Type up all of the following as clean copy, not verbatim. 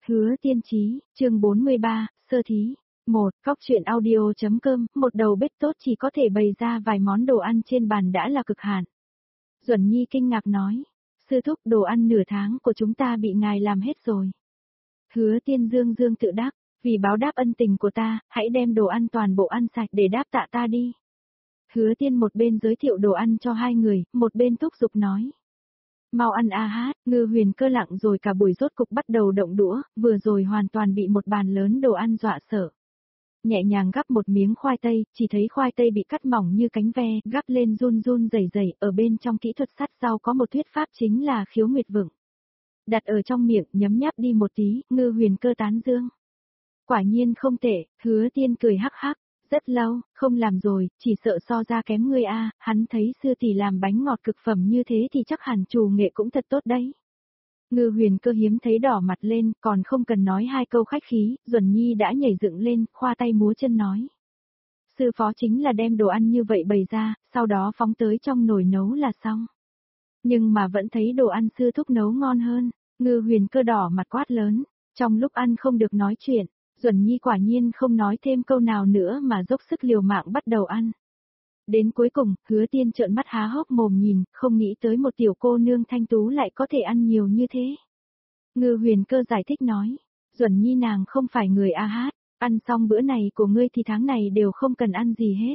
Hứa Tiên Chí, chương 43, sơ thí. Cóc truyện audio.com, một đầu bếp tốt chỉ có thể bày ra vài món đồ ăn trên bàn đã là cực hạn. Duẩn Nhi kinh ngạc nói, sư thúc đồ ăn nửa tháng của chúng ta bị ngài làm hết rồi. Hứa Tiên dương dương tự đắc, vì báo đáp ân tình của ta, hãy đem đồ ăn toàn bộ ăn sạch để đáp tạ ta đi. Hứa Tiên một bên giới thiệu đồ ăn cho hai người, một bên thúc giục nói. Mau ăn a hát, Ngư Huyền Cơ lặng rồi cả buổi rốt cục bắt đầu động đũa, vừa rồi hoàn toàn bị một bàn lớn đồ ăn dọa sợ. Nhẹ nhàng gắp một miếng khoai tây, chỉ thấy khoai tây bị cắt mỏng như cánh ve, gắp lên run run rẩy rẩy, ở bên trong kỹ thuật sát rau có một thuyết pháp chính là khiếu nguyệt vựng. Đặt ở trong miệng, nhấm nháp đi một tí, Ngư Huyền Cơ tán dương. Quả nhiên không tệ, Hứa Tiên cười hắc hắc. Rất lâu, không làm rồi, chỉ sợ so ra kém ngươi a. Hắn thấy sư tỷ làm bánh ngọt cực phẩm như thế thì chắc hẳn chủ nghệ cũng thật tốt đấy. Ngư Huyền Cơ hiếm thấy đỏ mặt lên, còn không cần nói hai câu khách khí, Duẩn Nhi đã nhảy dựng lên, khoa tay múa chân nói. Sư phó chính là đem đồ ăn như vậy bày ra, sau đó phóng tới trong nồi nấu là xong. Nhưng mà vẫn thấy đồ ăn sư thúc nấu ngon hơn, Ngư Huyền Cơ đỏ mặt quát lớn, trong lúc ăn không được nói chuyện. Duẩn Nhi quả nhiên không nói thêm câu nào nữa mà dốc sức liều mạng bắt đầu ăn. Đến cuối cùng, Hứa Tiên trợn mắt há hốc mồm nhìn, không nghĩ tới một tiểu cô nương thanh tú lại có thể ăn nhiều như thế. Ngư Huyền Cơ giải thích nói, Duẩn Nhi nàng không phải người a hát, ăn xong bữa này của ngươi thì tháng này đều không cần ăn gì hết.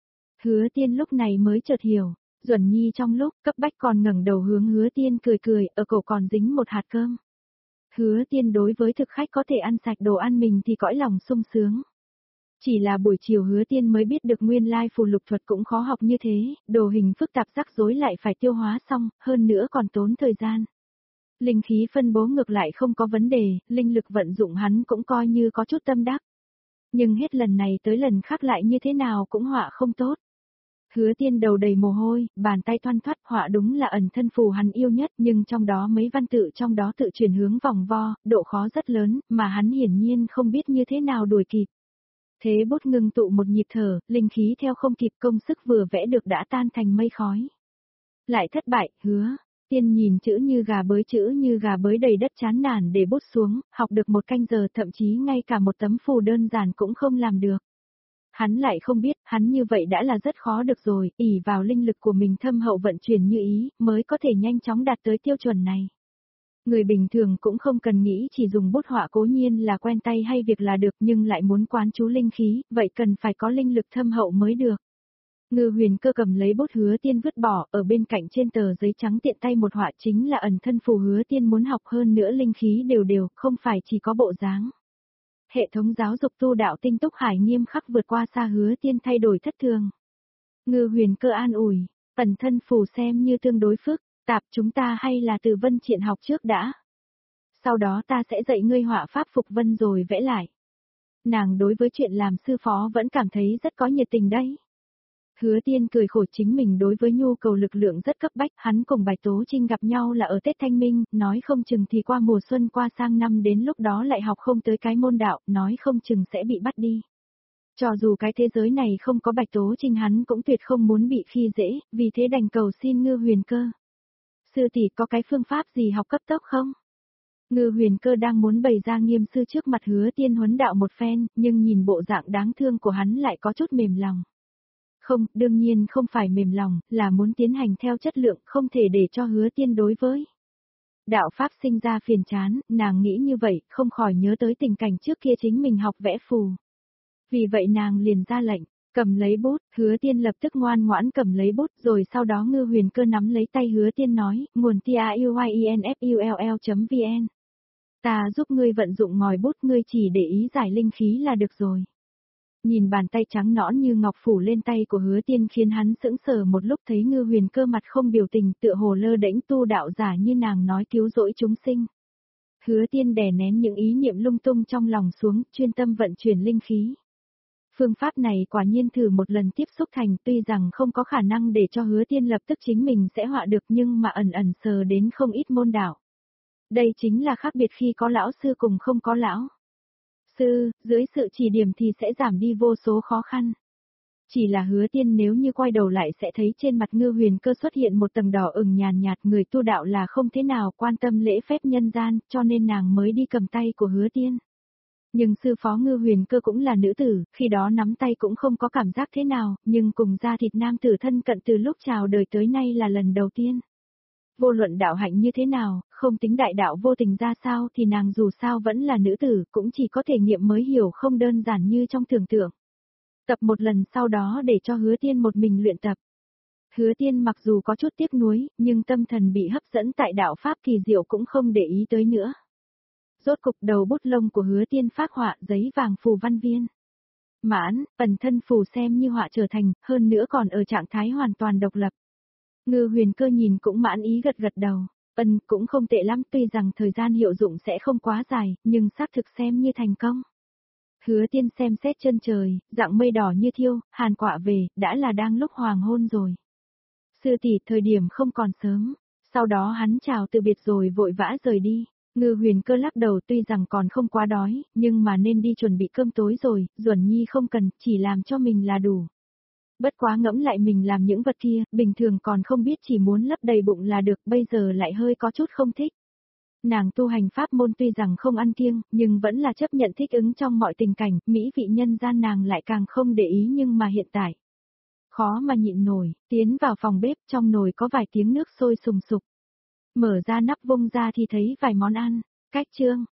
Hứa Tiên lúc này mới chợt hiểu, Duẩn Nhi trong lúc cấp bách còn ngẩng đầu hướng Hứa Tiên cười cười, ở cổ còn dính một hạt cơm. Hứa Tiên đối với thực khách có thể ăn sạch đồ ăn mình thì cõi lòng sung sướng. Chỉ là buổi chiều Hứa Tiên mới biết được nguyên lai phù lục thuật cũng khó học như thế, đồ hình phức tạp rắc rối lại phải tiêu hóa xong, hơn nữa còn tốn thời gian. Linh khí phân bố ngược lại không có vấn đề, linh lực vận dụng hắn cũng coi như có chút tâm đắc. Nhưng hết lần này tới lần khác lại như thế nào cũng họa không tốt. Hứa Tiên đầu đầy mồ hôi, bàn tay thoăn thoắt, họa đúng là ẩn thân phù hắn yêu nhất, nhưng trong đó mấy văn tự trong đó tự chuyển hướng vòng vo, độ khó rất lớn, mà hắn hiển nhiên không biết như thế nào đuổi kịp. Thế bút ngừng tụ một nhịp thở, linh khí theo không kịp, công sức vừa vẽ được đã tan thành mây khói. Lại thất bại, Hứa Tiên nhìn chữ như gà bới đầy đất chán nản để bút xuống, học được một canh giờ, thậm chí ngay cả một tấm phù đơn giản cũng không làm được. Hắn lại không biết, hắn như vậy đã là rất khó được rồi, ỷ vào linh lực của mình thâm hậu vận chuyển như ý, mới có thể nhanh chóng đạt tới tiêu chuẩn này. Người bình thường cũng không cần nghĩ chỉ dùng bút họa cố nhiên là quen tay hay việc là được, nhưng lại muốn quán chú linh khí, vậy cần phải có linh lực thâm hậu mới được. Ngư Huyền Cơ cầm lấy bút Hứa Tiên vứt bỏ, ở bên cạnh trên tờ giấy trắng tiện tay một họa chính là ẩn thân phù Hứa Tiên muốn học, hơn nữa linh khí đều đều, không phải chỉ có bộ dáng. Hệ thống giáo dục tu đạo tinh túc hải nghiêm khắc vượt qua xa Hứa Tiên thay đổi thất thường. Ngư Huyền Cơ an ủi, ẩn thân phù xem như tương đối phức tạp, chúng ta hay là từ vân triện học trước đã. Sau đó ta sẽ dạy ngươi họa pháp phục vân rồi vẽ lại. Nàng đối với chuyện làm sư phó vẫn cảm thấy rất có nhiệt tình đấy. Hứa Tiên cười khổ, chính mình đối với nhu cầu lực lượng rất cấp bách, hắn cùng Bạch Tố Trinh gặp nhau là ở Tết Thanh Minh, nói không chừng thì qua mùa xuân qua sang năm đến lúc đó lại học không tới cái môn đạo, nói không chừng sẽ bị bắt đi. Cho dù cái thế giới này không có Bạch Tố Trinh hắn cũng tuyệt không muốn bị khi dễ, vì thế đành cầu xin Ngư Huyền Cơ. Sư tỷ có cái phương pháp gì học cấp tốc không? Ngư Huyền Cơ đang muốn bày ra nghiêm sư trước mặt Hứa Tiên huấn đạo một phen, nhưng nhìn bộ dạng đáng thương của hắn lại có chút mềm lòng. Không, đương nhiên không phải mềm lòng, là muốn tiến hành theo chất lượng, không thể để cho Hứa Tiên đối với đạo pháp sinh ra phiền chán, nàng nghĩ như vậy, không khỏi nhớ tới tình cảnh trước kia chính mình học vẽ phù. Vì vậy nàng liền ra lệnh, cầm lấy bút, Hứa Tiên lập tức ngoan ngoãn cầm lấy bút, rồi sau đó Ngư Huyền Cơ nắm lấy tay Hứa Tiên nói, nguồn TAUYINFULL.vn. Ta giúp ngươi vận dụng ngòi bút, ngươi chỉ để ý giải linh khí là được rồi. Nhìn bàn tay trắng nõn như ngọc phủ lên tay của Hứa Tiên khiến hắn sững sờ một lúc, thấy Ngư Huyền Cơ mặt không biểu tình, tựa hồ lơ đễnh tu đạo giả như nàng nói cứu rỗi chúng sinh. Hứa Tiên đè nén những ý niệm lung tung trong lòng xuống, chuyên tâm vận chuyển linh khí. Phương pháp này quả nhiên thử một lần tiếp xúc thành, tuy rằng không có khả năng để cho Hứa Tiên lập tức chính mình sẽ họa được, nhưng mà ẩn ẩn sờ đến không ít môn đạo. Đây chính là khác biệt khi có lão sư cùng không có lão sư, dưới sự chỉ điểm thì sẽ giảm đi vô số khó khăn. Chỉ là Hứa Tiên nếu như quay đầu lại sẽ thấy trên mặt Ngư Huyền Cơ xuất hiện một tầng đỏ ửng nhàn nhạt, người tu đạo là không thế nào quan tâm lễ phép nhân gian, cho nên nàng mới đi cầm tay của Hứa Tiên. Nhưng sư phó Ngư Huyền Cơ cũng là nữ tử, khi đó nắm tay cũng không có cảm giác thế nào, nhưng cùng da thịt nam tử thân cận từ lúc chào đời tới nay là lần đầu tiên. Vô luận đạo hạnh như thế nào, không tính đại đạo vô tình ra sao thì nàng dù sao vẫn là nữ tử, cũng chỉ có thể nghiệm mới hiểu không đơn giản như trong tưởng tượng. Tập một lần sau đó để cho Hứa Tiên một mình luyện tập. Hứa Tiên mặc dù có chút tiếc nuối, nhưng tâm thần bị hấp dẫn tại đạo pháp kỳ diệu cũng không để ý tới nữa. Rốt cục đầu bút lông của Hứa Tiên phác họa giấy vàng phù văn viên. Mãn, ẩn thân phù xem như họa trở thành, hơn nữa còn ở trạng thái hoàn toàn độc lập. Ngư Huyền Cơ nhìn cũng mãn ý gật gật đầu. Cũng không tệ lắm, tuy rằng thời gian hiệu dụng sẽ không quá dài, nhưng xác thực xem như thành công. Hứa Tiên xem xét chân trời, dạng mây đỏ như thiêu, hàn quạ về, đã là đang lúc hoàng hôn rồi. Sư tỷ, thời điểm không còn sớm. Sau đó hắn chào từ biệt rồi vội vã rời đi. Ngư Huyền Cơ lắc đầu, tuy rằng còn không quá đói, nhưng mà nên đi chuẩn bị cơm tối rồi, Duẩn Nhi không cần, chỉ làm cho mình là đủ. Bất quá ngẫm lại mình làm những vật kia, bình thường còn không biết chỉ muốn lấp đầy bụng là được, bây giờ lại hơi có chút không thích. Nàng tu hành pháp môn tuy rằng không ăn kiêng, nhưng vẫn là chấp nhận thích ứng trong mọi tình cảnh, mỹ vị nhân gian nàng lại càng không để ý, nhưng mà hiện tại khó mà nhịn nổi, tiến vào phòng bếp, trong nồi có vài tiếng nước sôi sùng sục. Mở ra nắp vung ra thì thấy vài món ăn, cách chương.